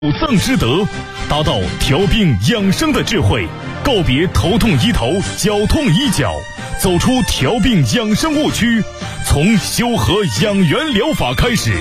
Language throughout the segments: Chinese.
五脏之德，达到调病养生的智慧，告别头痛医头、脚痛医脚，走出调病养生误区，从修和养元疗法开始。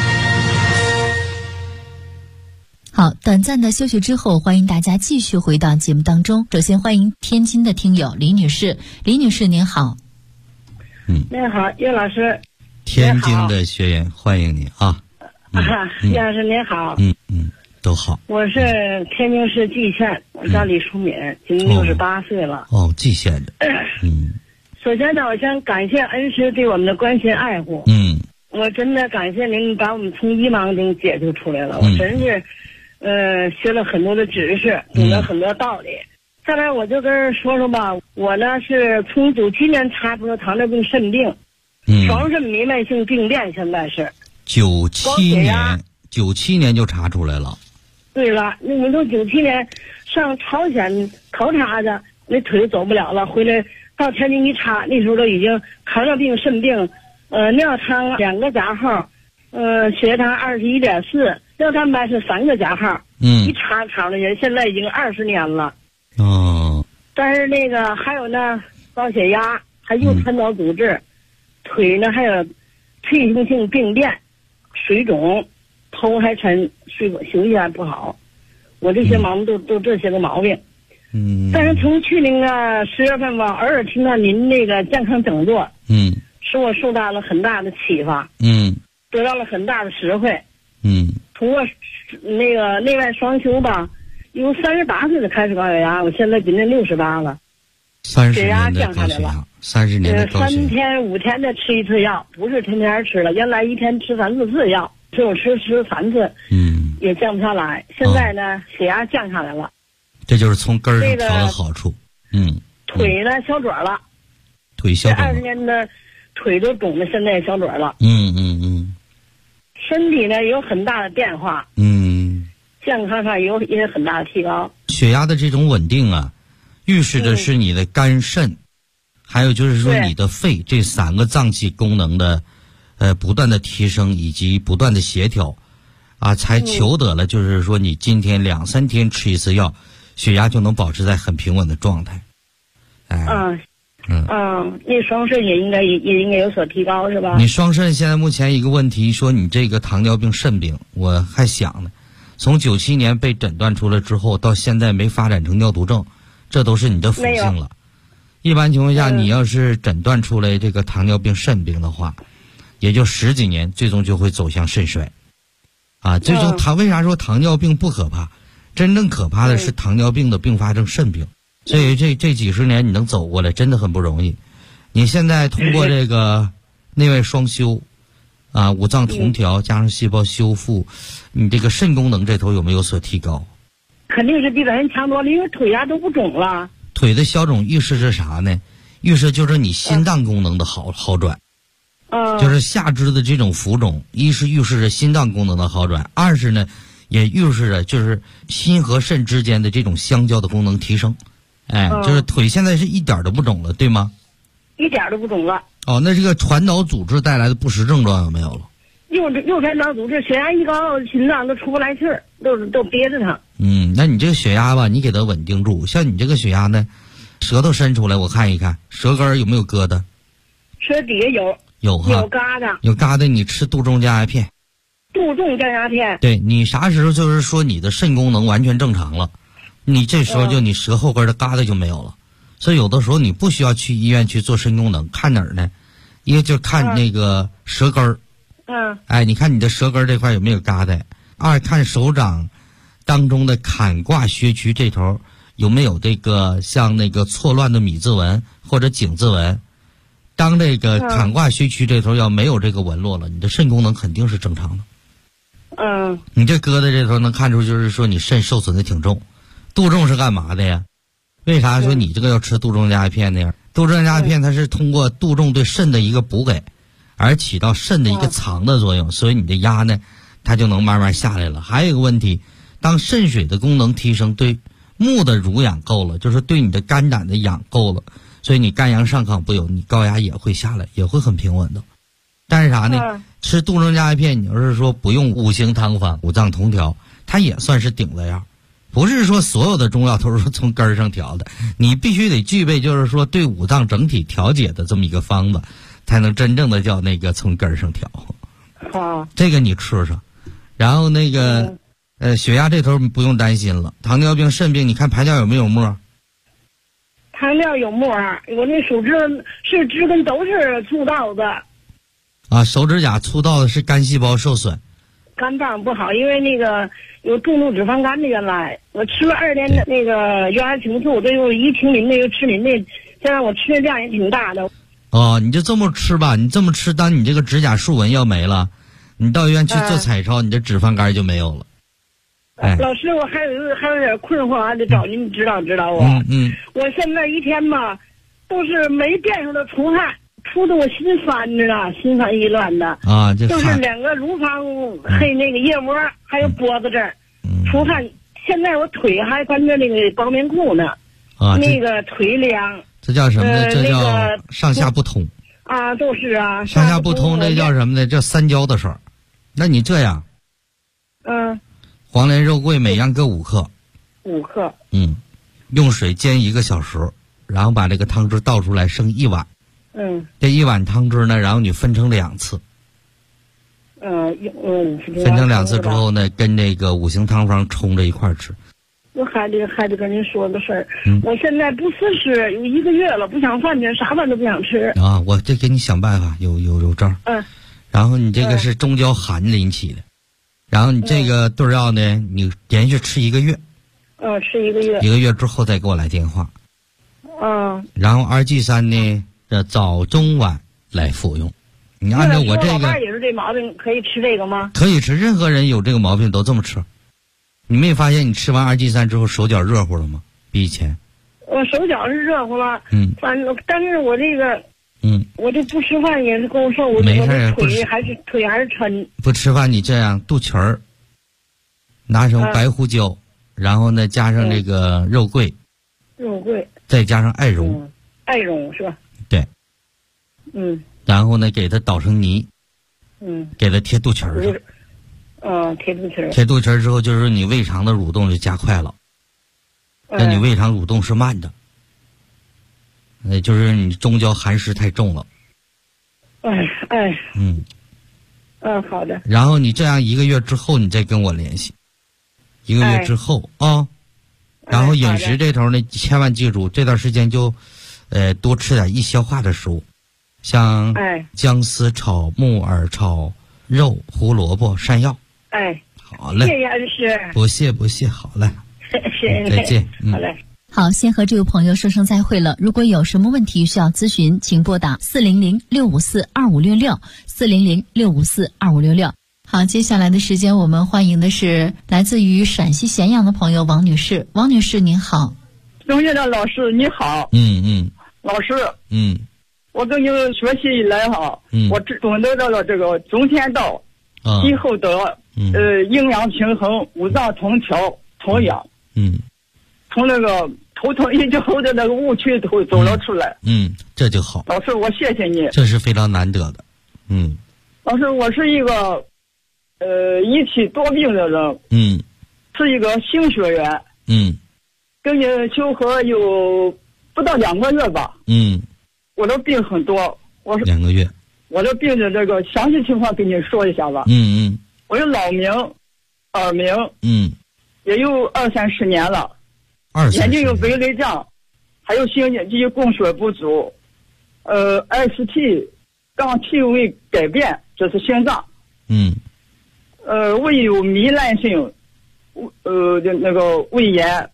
好，短暂的休息之后，欢迎大家继续回到节目当中。首先欢迎天津的听友李女士，李女士您好。 您好，叶老师。 天津的学员欢迎你啊。 叶老师您好。 都好。 我是天津市蓟县，我叫李淑敏，今年68岁了。 蓟县的。 首先呢，我先感谢恩师对我们的关心爱护。我真的感谢您把我们从迷茫中解救出来了。我真是，学了很多的知识，懂了很多道理。再来，我就跟说说吧，我呢是从97年查出了糖尿病肾病，双肾弥漫性病变，现在是。 97年就查出来了。 对了，那我都97年上朝鲜考察去，那腿走不了了，回来到天津一查，那时候都已经糖尿病、肾病，尿糖2个加号，血糖21.4，尿蛋白是3个加号。一查查了人，现在已经20年了。但是那个还有呢，高血压，还有传导组织，腿呢还有退行性病变，水肿。头还沉，休息还不好，我这些毛病都这些个毛病。但是从去年10月份吧，偶尔听到您那个健康讲座，使我受到了很大的启发，得到了很大的实惠。通过那个内外双修吧，由38岁就开始高血压，我现在今年68了 ，血压降下来了。30年的高血压 ，3天5天的吃一次药，不是天天吃了，原来一天吃3、4次药。只有吃3次，也降不下来。现在呢，血压降下来了， 这就是从根儿上调的好处。 腿呢消肿了， 腿消肿了。 20年的腿都肿的，现在也消肿了。身体呢有很大的变化。健康上也有很大的提高。 血压的这种稳定啊，预示的是你的肝肾，还有就是说你的肺这3个脏器功能的。不断的提升以及不断的协调，才求得了就是说你今天2、3天吃一次药，血压就能保持在很平稳的状态。 那双肾也应该有所提高是吧？ 你双肾现在目前一个问题，说你这个糖尿病肾病，我还想呢，从97年被诊断出来之后，到现在没发展成尿毒症，这都是你的福星了。一般情况下，你要是诊断出来这个糖尿病肾病的话，也就10几年，最终就会走向肾衰，最终为啥说糖尿病不可怕？真正可怕的是糖尿病的并发症肾病，所以这几十年你能走过来，真的很不容易。你现在通过这个内外双修，五脏同调加上细胞修复，你这个肾功能这头有没有所提高？ 肯定是比咱强多了，因为腿都不肿了。 腿的消肿预示着啥呢？预示就是你心脏功能的好转。就是下肢的这种浮肿，一是预示着心脏功能的好转，二是呢，也预示着就是心和肾之间的这种相交的功能提升。就是腿现在是一点都不肿了，对吗？ 一点都不肿了。 那这个传导组织带来的不实症状有没有了？ 右传导组织，血压一高，心脏都出不来气儿，都憋着它。 那你这个血压吧，你给它稳定住。像你这个血压呢，舌头伸出来，我看一看，舌根有没有疙瘩？ 舌底下有疙瘩， 有疙瘩，你吃杜仲降压片。 杜仲降压片。 对，你啥时候就是说你的肾功能完全正常了，你这时候就你舌后根的疙瘩就没有了。所以有的时候你不需要去医院去做肾功能，看哪儿呢？一个就看那个舌根儿。你看你的舌根这块有没有疙瘩？二看手掌当中的坎胯穴区这头有没有这个像那个错乱的米字纹或者井字纹。当这个坎胯穴区这头要没有这个纹络了，你的肾功能肯定是正常的。你这疙瘩这头能看出就是说你肾受损的挺重。杜仲是干嘛的呀？为啥说你这个要吃杜仲降压片呢？杜仲降压片它是通过杜仲对肾的一个补给，而起到肾的一个藏的作用，所以你的压呢，它就能慢慢下来了。还有一个问题，当肾水的功能提升，对木的濡养够了，就是对你的肝胆的养够了。所以你肝阳上亢不有，你高压也会下来，也会很平稳的。但是啥呢？吃杜仲降压片，你要是说不用5行汤方、五脏同调， 它也算是顶了药。不是说所有的中药都是从根儿上调的，你必须得具备就是说对五脏整体调节的这么一个方子，才能真正的叫那个从根儿上调。 好， 这个你吃上，然后那个血压这头不用担心了，糖尿病、肾病，你看排尿有没有沫？ 糖尿有沫，我那手指是指根都是粗糙的。 啊，手指甲粗糙的是肝细胞受损。 肝脏不好，因为那个有重度脂肪肝的，原来我吃了2年的那个原来挺素，都有一听您那个吃您那，现在我吃的量也挺大的。 哦，你就这么吃吧，你这么吃，当你这个指甲竖纹要没了，你到医院去做彩超，你这脂肪肝就没有了。哎， 老师，我还有点困惑，还得找您指导指导我。我现在一天吧，都是没变数的出汗。出的我心烦着呢，心烦意乱的啊， 就是2个乳房还有那个腋窝，还有脖子这儿出汗。现在我腿还穿着那个包棉裤呢， 啊， 那个腿凉。 这叫什么呢？这叫上下不通啊，都是啊， 上下不通，这叫什么呢？叫三焦的事儿。那你这样，黄连、肉桂每样各5克，5 克， 用水煎1个小时，然后把这个汤汁倒出来，剩1碗。这1碗汤汁呢，然后你分成2次。分成2次之后呢，跟这个5行汤方冲着一块吃。 我还得跟您说个事儿，我现在不思食有1个月了，不想饭去，啥饭都不想吃。 啊，我这给你想办法，有招。然后你这个是中焦寒引起的，然后你这个对药呢，你连续吃1个月。 吃1个月。 1个月之后再给我来电话。然后2G3呢？早中晚来服用，你按照我这个。 老伴也是这毛病，可以吃这个吗？ 可以吃，任何人有这个毛病都这么吃。你没发现你吃完2G3之后手脚热乎了吗？比以前。 我手脚是热乎了，但是我这个，我这不吃饭也是够受， 没事， 腿还是抻。 不吃饭你这样肚脐儿，拿上白胡椒，然后呢加上这个肉桂，再加上艾绒， 艾绒是吧？ 对，然后呢，给它捣成泥，给它贴肚脐儿上， 贴肚脐儿。 贴肚脐儿之后，就是你胃肠的蠕动就加快了，那你胃肠蠕动是慢的，就是你中焦寒湿太重了。 好的。 然后你这样1个月之后，你再跟我联系，1个月之后啊，然后饮食这头呢，千万记住，这段时间就。多吃点易消化的食物，像姜丝炒木耳炒肉、胡萝卜、山药。好嘞， 谢谢安师。 不谢，好嘞， 谢谢， 再见。 好嘞。 好，先和这位朋友说声再会了。如果有什么问题需要咨询，请拨打400-654-2566，400-654-2566。好，接下来的时间我们欢迎的是来自于陕西咸阳的朋友王女士。王女士您好。 钟院长老师你好。老师，我跟你学习以来哈，我懂得到了这个中天道，以后的营养平衡、五脏同调、同养，从那个头疼医脚后的那个误区都走了出来， 这就好。 老师，我谢谢你， 这是非常难得的， 老师，我是一个一体多病的人，是一个新学员，跟你求和有不到2个月吧，我的病很多，我是2 个月， 我的病的这个详细情况跟你说一下吧。我有老鸣、耳鸣，也有20-30年了，眼睛有微泪障，还有心肌供血不足，ST 杠 T 位改变，这是心脏，胃有糜烂性，那个胃炎，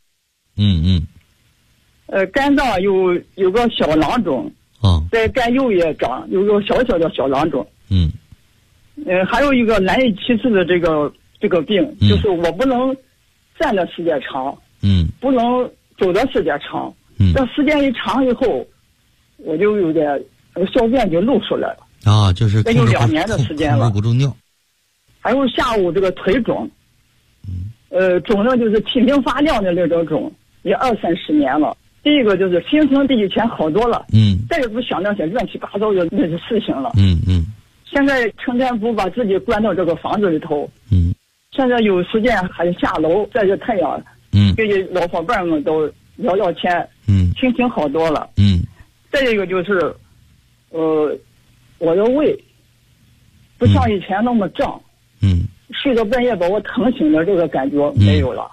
肝脏有个小囊肿，在肝右也长，有个小小的小囊肿，还有一个难以启齿的这个病，就是我不能站的时间长，不能走的时间长，这时间一长以后，我就有点小便就漏出来了啊，就是这有2年的时间了， 控制不住尿。 还有下午这个腿肿，肿的就是提名发亮的那种肿，也20-30年了。第一个就是心情比以前好多了，再也不想那些乱七八糟的那些事情了，现在成天不把自己关到这个房子里头， 现在有时间还下楼晒晒太阳，跟老伙伴们都聊聊天，心情好多了。再一个就是，我的胃不像以前那么胀，睡到半夜把我疼醒的这个感觉没有了。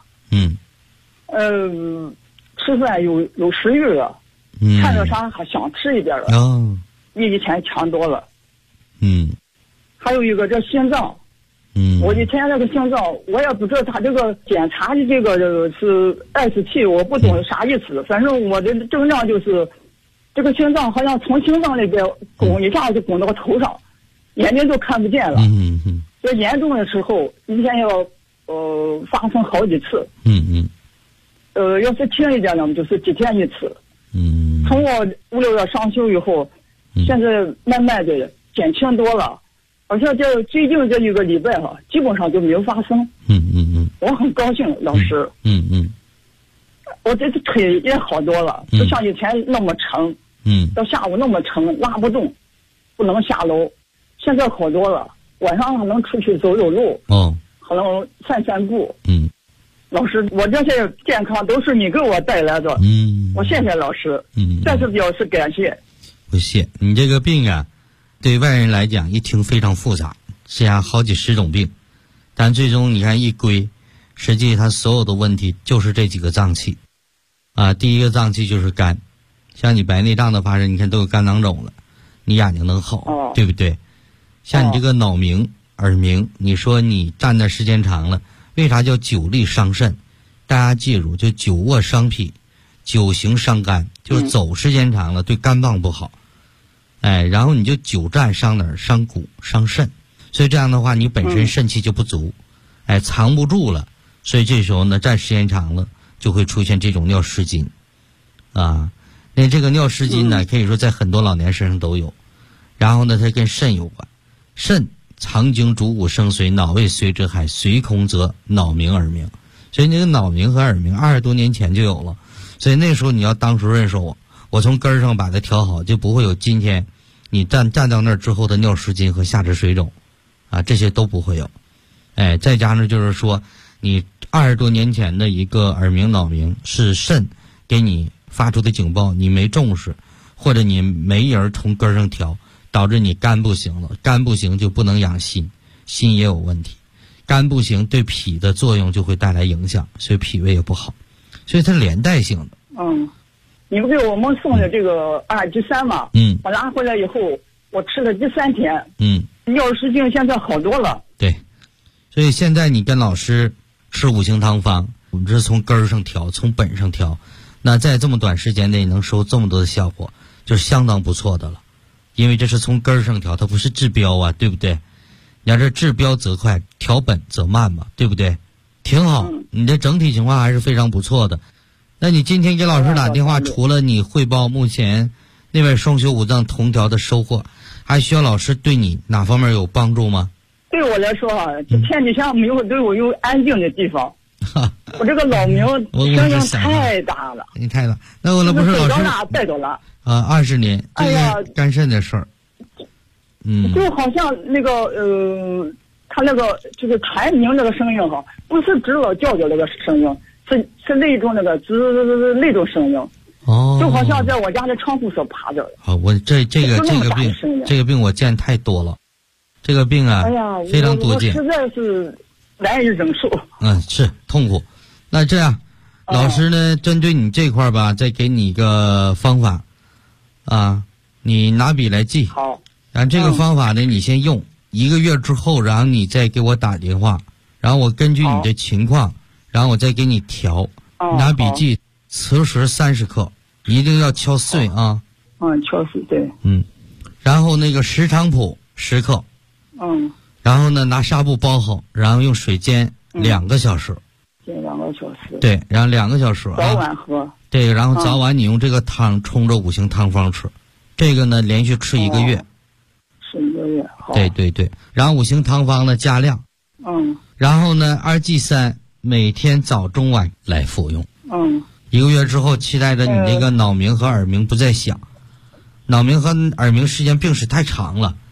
吃饭有食欲了，看着啥还想吃一点了，比以前强多了。还有一个这心脏，我以前那个心脏我也不知道他这个检查的这个是247，我不懂啥意思，反正我的症状就是这个心脏好像从心脏那边拱一下就拱到头上，眼睛都看不见了。这严重的时候一天要发生好几次。要是轻一点呢，就是几天一次。从我5、6月上休以后，现在慢慢的减轻多了，好像这最近这一个礼拜基本上就没有发生。我很高兴，老师。我这次腿也好多了，不像以前那么沉。到下午那么沉，拉不动，不能下楼。现在好多了，晚上还能出去走走路，还能散散步。老师，我这些健康都是你给我带来的。我谢谢老师。再次表示感谢。 不谢。你这个病啊，对外人来讲一听非常复杂，实际上好几十种病，但最终你看一归，实际它所有的问题就是这几个脏器。第一个脏器就是肝，像你白内障的发生，你看都有肝囊肿了，你眼睛能好，对不对？像你这个脑鸣、耳鸣，你说你站的时间长了，为啥叫久立伤肾？大家记住，就久卧伤脾，久行伤肝，就是走时间长了对肝脏不好。然后你就久站伤哪儿？伤骨、伤肾。所以这样的话，你本身肾气就不足，藏不住了。所以这时候呢，站时间长了，就会出现这种尿失禁。那这个尿失禁呢，可以说在很多老年身上都有。然后呢，它跟肾有关，肾藏精主骨生髓，脑胃随之海，随空则脑鸣耳鸣。所以那个脑鸣和耳鸣20多年前就有了。所以那时候你要当初认识我从根儿上把它调好，就不会有今天你站到那儿之后的尿失禁和下肢水肿，这些都不会有。再加上就是说，你20多年前的一个耳鸣脑鸣是肾给你发出的警报，你没重视，或者你没人从根儿上调，导致你肝不行了，肝不行就不能养心，心也有问题，肝不行对脾的作用就会带来影响，所以脾胃也不好，所以它连带性的。 你们给我们送的这个293嘛，我拿回来以后，我吃了第3天，尿失禁现在好多了。 对，所以现在你跟老师吃5行汤方，我们这是从根儿上调，从本上调，那在这么短时间内能收这么多的效果，就是相当不错的了。因为这是从根儿上调，它不是治标啊，对不对？你要是治标则快，调本则慢嘛，对不对？挺好，你的整体情况还是非常不错的。那你今天给老师打电话，除了你汇报目前那位双修5脏同调的收获，还需要老师对你哪方面有帮助吗？ 对我来说这天底下没有对我有安静的地方。我这个脑鸣声音太大了。 你太大，那我不是老师带走了 20年，这是肝肾的事儿。 就好像那个他那个就是传鸣那个声音不是指老叫的那个声音，是那种那个那种声音。就好像在我家的窗户上爬着。 我这个病我见太多了，这个病非常多见， 我实在是难以忍受。 是痛苦。那这样，老师呢，针对你这块吧，再给你一个方法你拿笔来记。 好。 然后这个方法呢，你先用1个月之后，然后你再给我打电话，然后我根据你的情况，然后我再给你调。拿笔记，磁石30克，一定要敲碎啊。 敲碎，对。 然后那个石菖蒲10克。然后呢，拿纱布包好，然后用水煎2个小时。 煎2个小时。 对，然后2个小时。 早晚喝。 对，然后早晚你用这个汤冲着5行汤方吃，这个呢连续吃1个月。 吃1个月，好。 对，然后5行汤方呢加量。然后呢2G3每天早中晚来服用。1个月之后，期待着你那个脑鸣和耳鸣不再响。脑鸣和耳鸣时间病史太长了，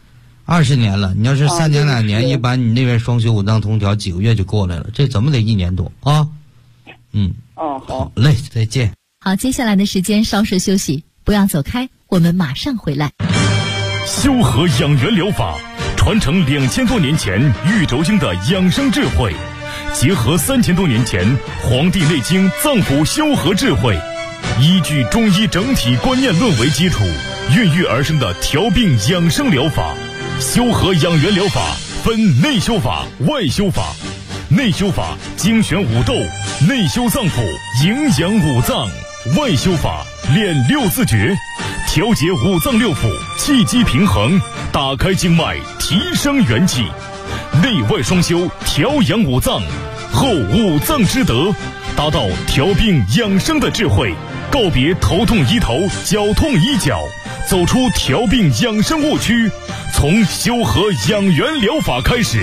20年了，你要是3年2年，一般你那边双休5脏通调几个月就过来了，这怎么得1年多啊？好嘞，再见。 好，接下来的时间稍事休息，不要走开，我们马上回来。 修和养元疗法传承2000多年前玉轴经的养生智慧，结合3000多年前《黄帝内经》脏腑修和智慧，依据中医整体观念论为基础，孕育而生的调病养生疗法。修和养元疗法分内修法、外修法。内修法精选五斗，内修脏腑，营养五脏；外修法练6字诀，调节五脏六腑，气机平衡，打开经脉，提升元气。内外双修，调养五脏，后五脏之德，达到调病养生的智慧。告别头痛医头，脚痛医脚，走出调病养生误区，从修和养元疗法开始。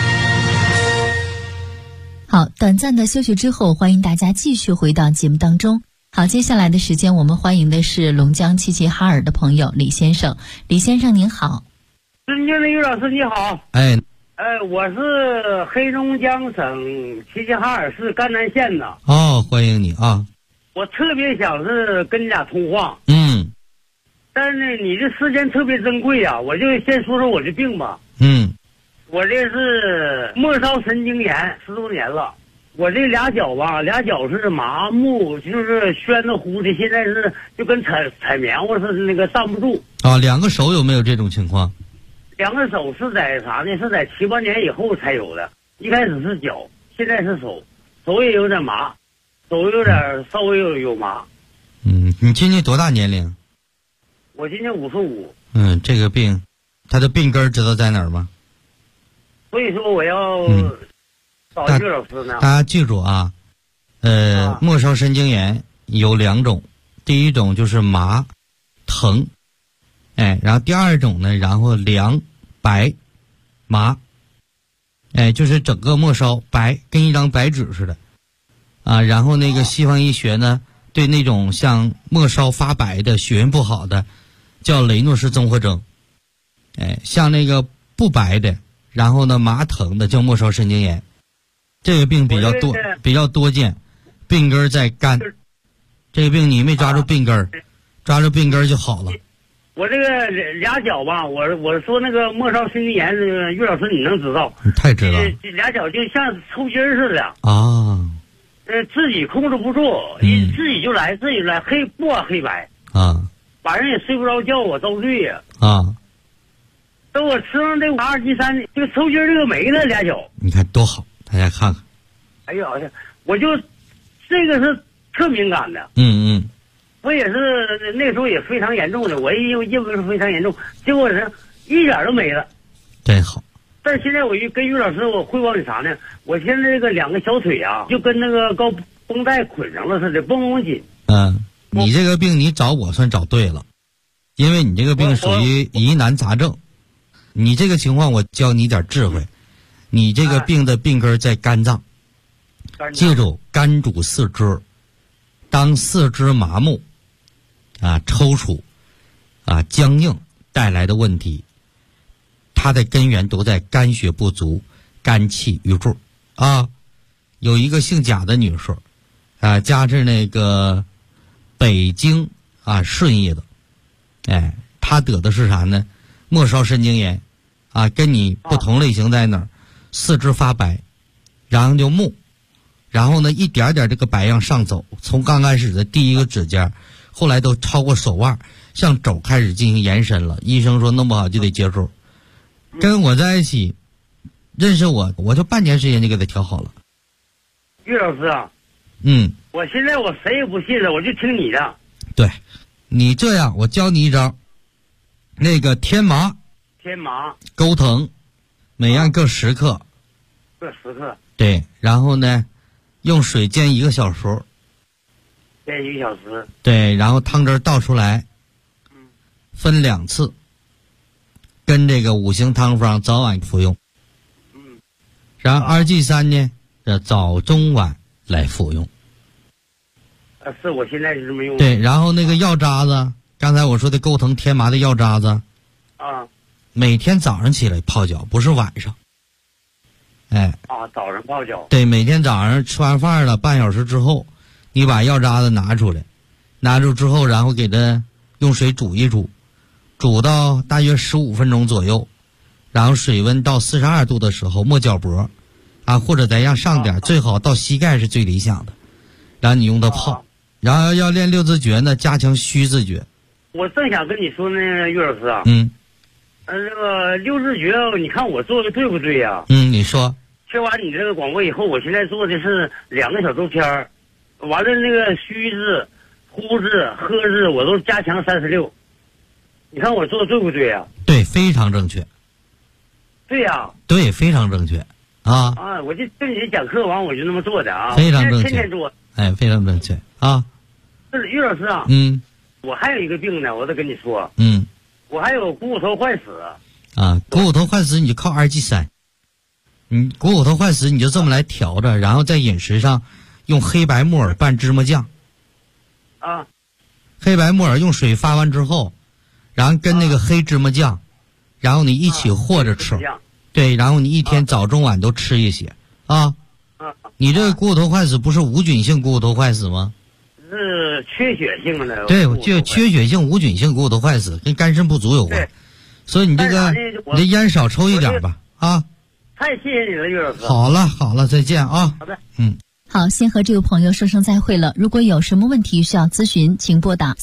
好，短暂的休息之后，欢迎大家继续回到节目当中。好，接下来的时间我们欢迎的是龙江齐齐哈尔的朋友李先生。李先生您好。 尊敬的于老师你好。我是黑龙江省齐齐哈尔市甘南县的。 欢迎你啊。 我特别想是跟你俩通话。但是呢，你这时间特别珍贵啊，我就先说说我这病吧。我这是末梢神经炎10多年了，我这俩脚是麻木，就是宣的乎的，现在是就跟踩棉花似的，那个站不住。 2个手有没有这种情况 ？2个手是在啥呢？是在7、8年以后才有的，一开始是脚，现在是手，手也有点麻，手有点稍微有麻。 你今年多大年龄？ 我今年55。 这个病，它的病根知道在哪儿吗？ 所以说我要找于老师呢。 大家记住啊，末梢神经炎有2种，第一种就是麻疼，然后第二种呢，然后凉白麻，就是整个末梢白，跟一张白纸似的啊。然后那个西方医学呢，对那种像末梢发白的、血运不好的，叫雷诺氏综合征。像那个不白的，然后呢麻疼的叫末梢神经炎。这个病比较多见，病根在肝。这个病你没抓住病根，抓住病根就好了。 我这个俩脚吧，我说那个末梢神经炎，于老师你能知道？ 你太知道。 这俩脚就像抽筋似的啊。 自己控制不住，自己就来，不管黑白啊。 晚上也睡不着觉，我遭罪呀啊。 等我吃上这2G3，这个抽筋这个没了，俩脚。 你看多好，大家看看。 哎呀，我就这个是特敏感的。我也是那时候也非常严重的，我因为是非常严重，结果是一点都没了。 真好。 但是现在我跟于老师我汇报你啥呢？我现在这个2个小腿啊，就跟那个高绷带捆上了似的，绷紧。 你这个病你找我算找对了，因为你这个病属于疑难杂症。你这个情况我教你点智慧，你这个病的病根在肝脏，记住肝主四肢，当四肢麻木抽搐僵硬带来的问题，它的根源都在肝血不足、肝气郁注有一个姓贾的女士家是那个北京顺义的，她得的是啥呢？末梢神经炎跟你不同类型在哪儿？四肢发白，然后就木，然后呢一点点这个白样上走，从刚开始的第一个指甲，后来都超过手腕，向肘开始进行延伸了。医生说弄不好就得接受。跟我在一起认识我就半年时间就给他调好了。 于老师啊，我现在我谁也不信了，我就听你的。 对，你这样我教你一招，那个天麻钩藤，每样各10克， 各10克。 对，然后呢，用水煎1个小时， 煎1个小时。 对，然后汤汁倒出来，分2次，跟这个5行汤方早晚服用。然后2G3呢，早中晚来服用。 是我现在是这么用的。 对，然后那个药渣子，刚才我说的钩藤天麻的药渣子， 每天早上起来泡脚，不是晚上。哎。 早上泡脚。 对，每天早上吃完饭了，半小时之后，你把药渣子拿出来，拿出之后，然后给它用水煮一煮，煮到大约15分钟左右，然后水温到42度的时候没脚脖，或者咱让上点，最好到膝盖是最理想的，然后你用它泡。然后要练六字诀呢，加强虚字诀。 我正想跟你说那个岳老师啊，这个六字诀，你看我做的对不对呀？ 你说。 听完你这个广播以后，我现在做的是2个小周篇，完了那个虚字、呼字、喝字，我都加强36。你看我做的对不对呀？ 对，非常正确。 对呀。 对，非常正确。 我就跟你讲课完，我就那么做的啊。 非常正确。 天天做。 哎，非常正确啊。 是岳老师啊。我还有一个病呢，我得跟你说。我还有股骨头坏死。 股骨头坏死你就靠2G3。股骨头坏死你就这么来调着，然后在饮食上用黑白木耳拌芝麻酱。黑白木耳用水发完之后，然后跟那个黑芝麻酱，然后你一起和着吃。对，然后你一天早中晚都吃一些你这个股骨头坏死不是无菌性股骨头坏死吗？ 是缺血性的。 对，就缺血性无菌性股骨头坏死跟肝肾不足有关，所以你这个你这烟少抽一点吧太谢谢你了，岳老师。 好了，再见啊。 好的。 好，先和这位朋友说声再会了。如果有什么问题需要咨询，请拨打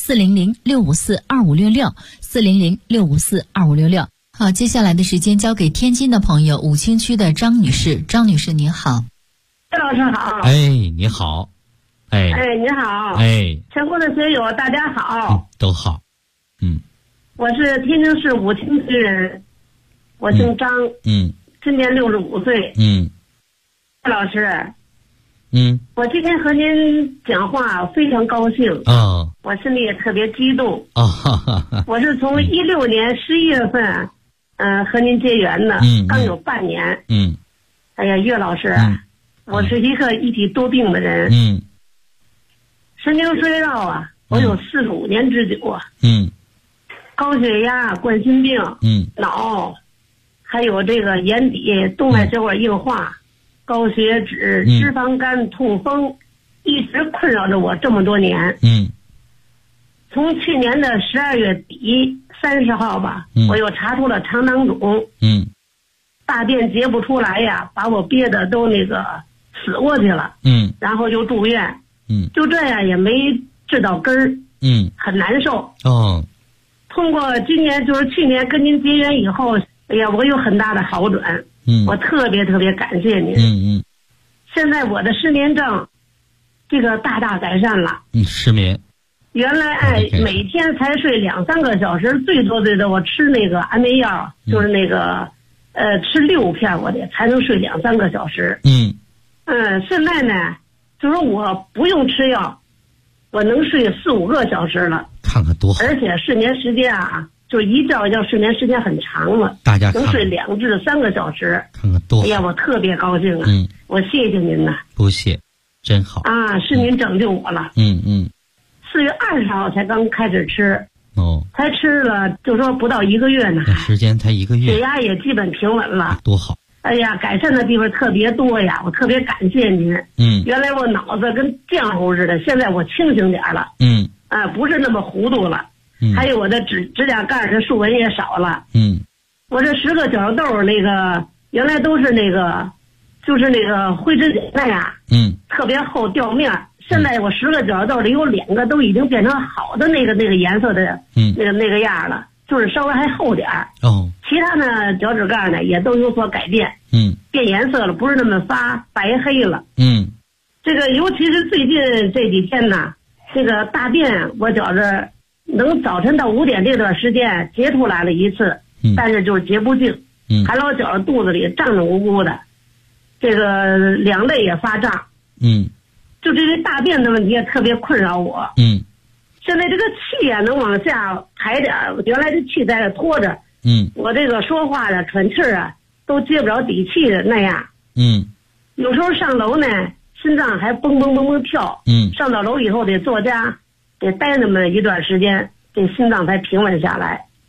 400-654-2566，400-654-2566。好，接下来的时间交给天津的朋友，武清区的张女士。张女士您好。 岳老师好。 你好。你好。全国的学友大家好。 都好。 我是天津市武清区人，我姓张。今年65岁。岳老师。我今天和您讲话非常高兴。我心里也特别激动。我是从16年11月份，和您结缘的，刚有半年。哎呀，岳老师，我是一个一体多病的人。神经衰弱我有45年之久高血压、冠心病，脑，还有这个眼底动脉血管硬化。高血脂、脂肪肝、痛风，一直困扰着我这么多年。从去年的12月底30号吧，我又查出了肠囊肿。大便结不出来呀，把我憋得都那个死过去了。然后就住院。就这样也没治到根儿。很难受。通过今年就是去年跟您结缘以后，哎呀，我有很大的好转。我特别感谢您。现在我的失眠症，这个大改善了。 失眠。 原来每天才睡2-3个小时，最多我吃那个安眠药，就是那个吃6片我得才能睡2-3个小时。现在呢，就是我不用吃药，我能睡4-5个小时了。 看看多好。 而且睡眠时间就一觉睡眠时间很长了， 大家能睡2至3个小时。 看看多好。 哎呀，我特别高兴我谢谢您呐。 不谢，真好是您拯救我了。4月20号才刚开始吃。才吃了就说不到1个月呢。 时间才1个月。 血压也基本平稳了。 多好。 哎呀，改善的地方特别多呀，我特别感谢您。原来我脑子跟浆糊似的，现在我清醒点了。不是那么糊涂了。还有我的指甲盖的竖纹也少了。我这10个角豆那个原来都是那个，就是那个灰指甲那样。特别厚掉面。现在我10个角豆里有2个都已经变成好的那个颜色的那个样了，就是稍微还厚点儿。其他呢脚趾盖呢也都有所改变。变颜色了，不是那么发白黑了。这个尤其是最近这几天呢，这个大便我觉着能早晨到5点这段时间结出来了一次，但是就是结不净。还老觉着肚子里胀胀鼓鼓的，这个两肋也发胀。就这个大便的问题也特别困扰我。现在这个气也能往下排点，原来这气在这拖着。我这个说话喘气都接不着底气的那样。有时候上楼呢，心脏还蹦蹦蹦蹦跳。上到楼以后得坐家，得待那么一段时间，这心脏才平稳下来。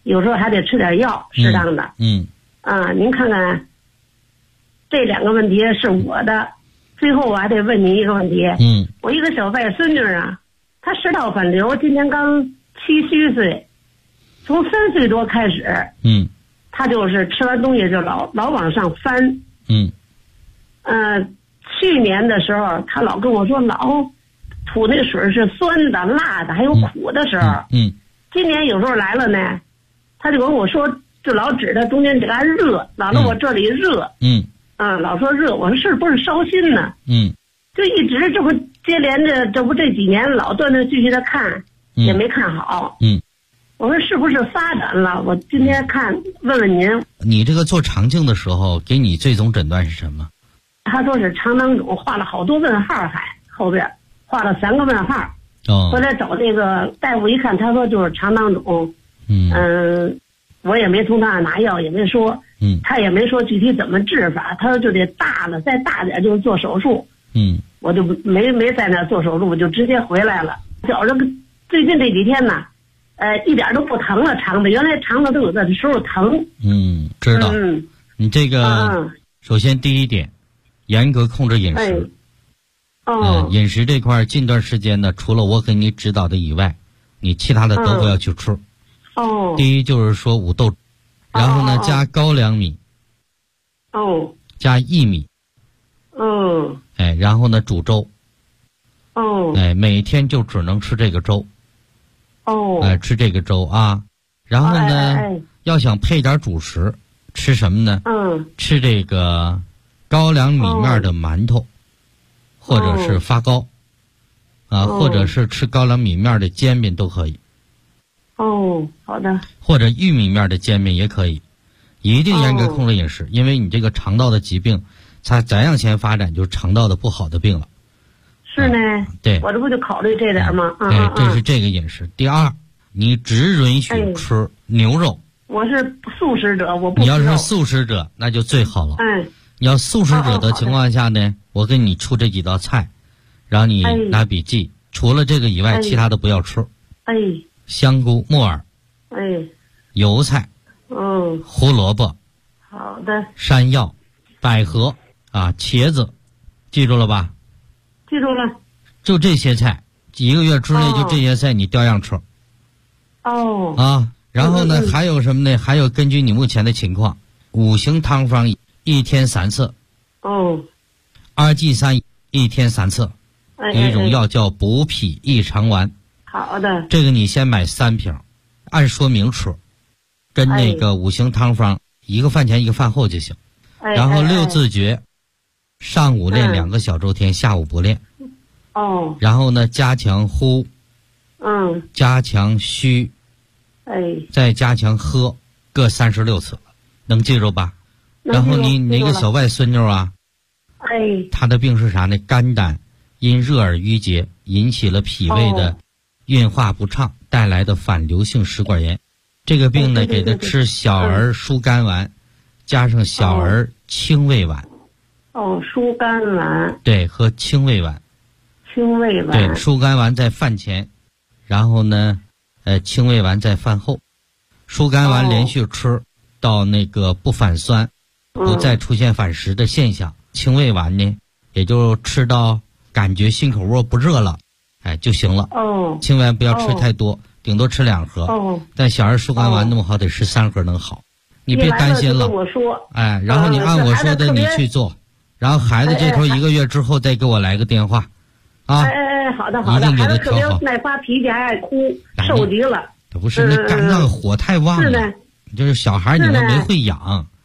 有时候还得吃点药，适当的。您看看，这2个问题是我的。最后我还得问您一个问题。我一个小外孙女啊，她食道反流，今年刚7虚岁，从3岁多开始，她就是吃完东西就老往上翻。去年的时候，她老跟我说老吐那水是酸的、辣的，还有苦的时候。今年有时候来了呢，她就跟我说，就老指着中间这嘎热，老了我这里热。老说热，我说是不是烧心呢？就一直这不接连着，这几年老断断续续的看，也没看好。我说是不是发展了？我今天问问您。 你这个做肠镜的时候，给你最终诊断是什么？ 他说是肠囊肿，画了好多问号，还后边画了3个问号。后来找这个大夫一看，他说就是肠囊肿。我也没从他那拿药，也没说。他也没说具体怎么治法，他说就得大了，再大点就做手术。我就没在那做手术，我就直接回来了。觉着最近这几天呢，一点都不疼了，肠子原来肠子都有的时候疼。 知道。你这个首先第一点，严格控制饮食。饮食这块近段时间呢，除了我给你指导的以外，你其他的都不要去吃。第一就是说五豆，然后呢加高粱米，加薏米，然后呢煮粥，每天就只能吃这个粥，吃这个粥啊，然后呢要想配点主食，吃什么呢？吃这个高粱米面的馒头，或者是发糕，或者是吃高粱米面的煎饼都可以。 好的。 或者玉米面的煎饼也可以，一定严格控制饮食，因为你这个肠道的疾病，它再向前发展就是肠道的不好的病了。 是呢。 对。 我这不就考虑这点吗？ 这是这个饮食。第二，你只允许吃牛肉。 我是素食者，我不吃肉。 你要是素食者，那就最好了。你要素食者的情况下呢，我给你出这几道菜，让你拿笔记。除了这个以外，其他的不要吃。香菇、木耳，油菜，胡萝卜， 好的， 山药，百合啊，茄子，记住了吧？ 记住了。 就这些菜，1个月之内就这些菜你照样吃。然后呢，还有什么呢？还有根据你目前的情况，5行汤方1天3次。2G3 1天3次。有一种药叫补脾益肠丸。 好的。 这个你先买3瓶，按说明吃，跟那个5行汤方1个饭前1个饭后就行。然后6字诀，上午练2个小周天，下午不练。然后呢，加强呼，加强虚，再加强喝，各36次，能记住吧？然后你那个小外孙女啊，她的病是啥呢？肝胆因热而淤结，引起了脾胃的运化不畅，带来的反流性食管炎。这个病呢，给她吃小儿疏肝丸，加上小儿清胃丸。 疏肝丸。 对，和清胃丸。 清胃丸。 对，疏肝丸在饭前，然后呢，清胃丸在饭后。疏肝丸连续吃到那个不反酸，不再出现反食的现象。清胃丸呢，也就吃到感觉心口窝不热了，就行了。清胃丸不要吃太多，顶多吃2盒。但小儿疏肝丸那么好，得吃3盒能好。你别担心了。然后你按我说的你去做，然后孩子这头1个月之后再给我来个电话。 好的好的。 一定给他调好。 孩子特别爱发脾气，还爱哭，受极了。 不是那肝脏火太旺了，就是小孩你们没会养。